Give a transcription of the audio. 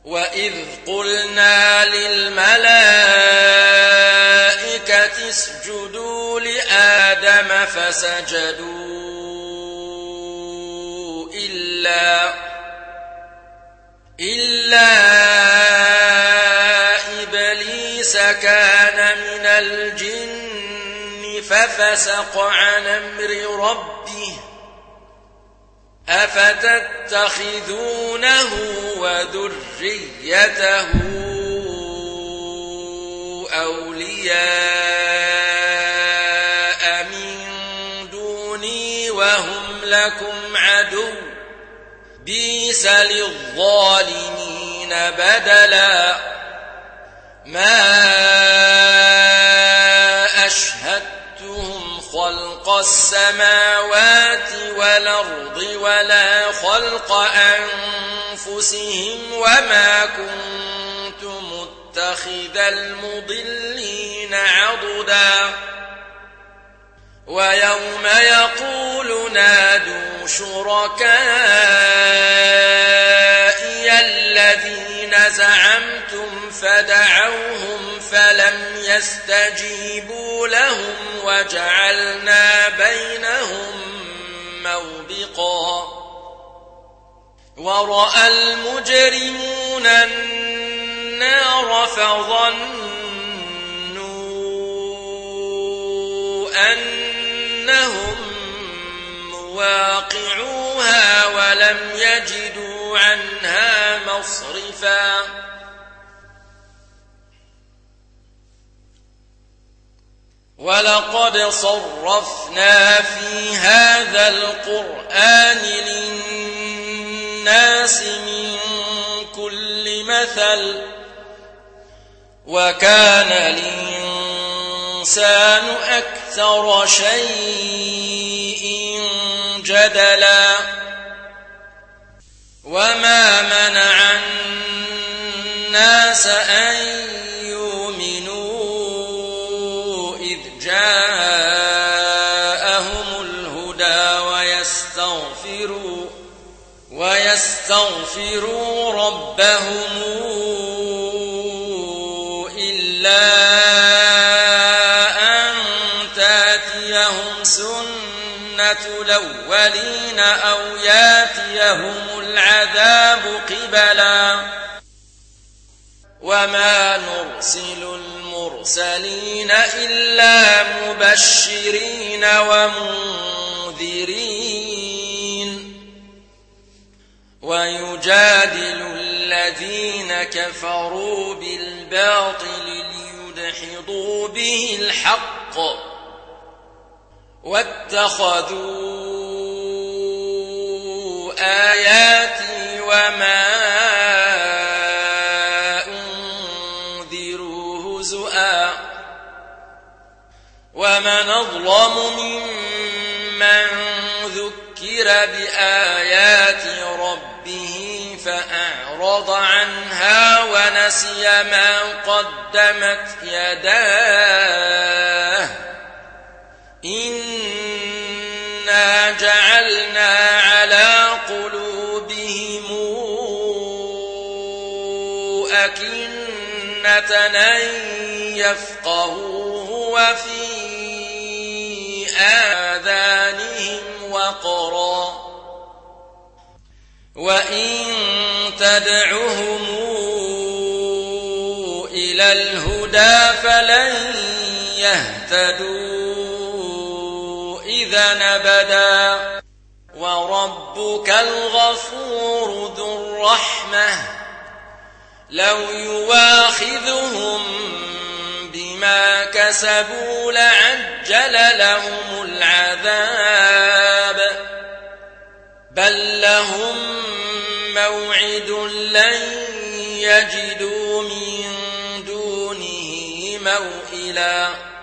وإذ قلنا للملائكة اسجدوا لآدم فسجدوا إلا إبليس كان من الجن ففسق عن أمر ربه أفتتخذونه وذريته أولياء من دوني وهم لكم عدو بئس للظالمين بدلا ما أشهدتهم خلق السماوات والأرض ولا خلق أنفسهم وما كنت متخذ المضلين عضدا ويوم يقول نادوا شركائي الذين زعمتم فدعوهم فلم يستجيبوا لهم وجعلنا بينهم موبقا ورأى المجرمون النار فظنوا أنهم مواقعوها ولم يجدوا عنها مصرفا ولقد صرفنا في هذا القرآن للناس من كل مثل وكان الإنسان أكثر شيء جدلا وما منع الناس أن يؤمنوا إذ جاءهم الهدى ويستغفروا ربهم إلا أن تأتيهم سنة الأولين أو يأتيهم العذاب قبلا وما نرسل المرسلين إلا مبشرين ومنذرين ويجادل الذين كفروا بالباطل ليدحضوا به الحق واتخذوا آياتي وما أنذروا هزؤا ومن أظلم ممن ذكر بآيات ربه فأعرض عنها ونسي ما قدمت يداه إنا جعلنا على قلوبهم أكنة أن يفقهوه وفي آذانهم وقرا وإن تدعهم إلى الهدى فلن يهتدوا إذا أبدا وربك الغفور ذو الرحمة لو يواخذهم بما كسبوا لعجل لهم العذاب بل لهم موعد لن يجدوا من دونه موئلا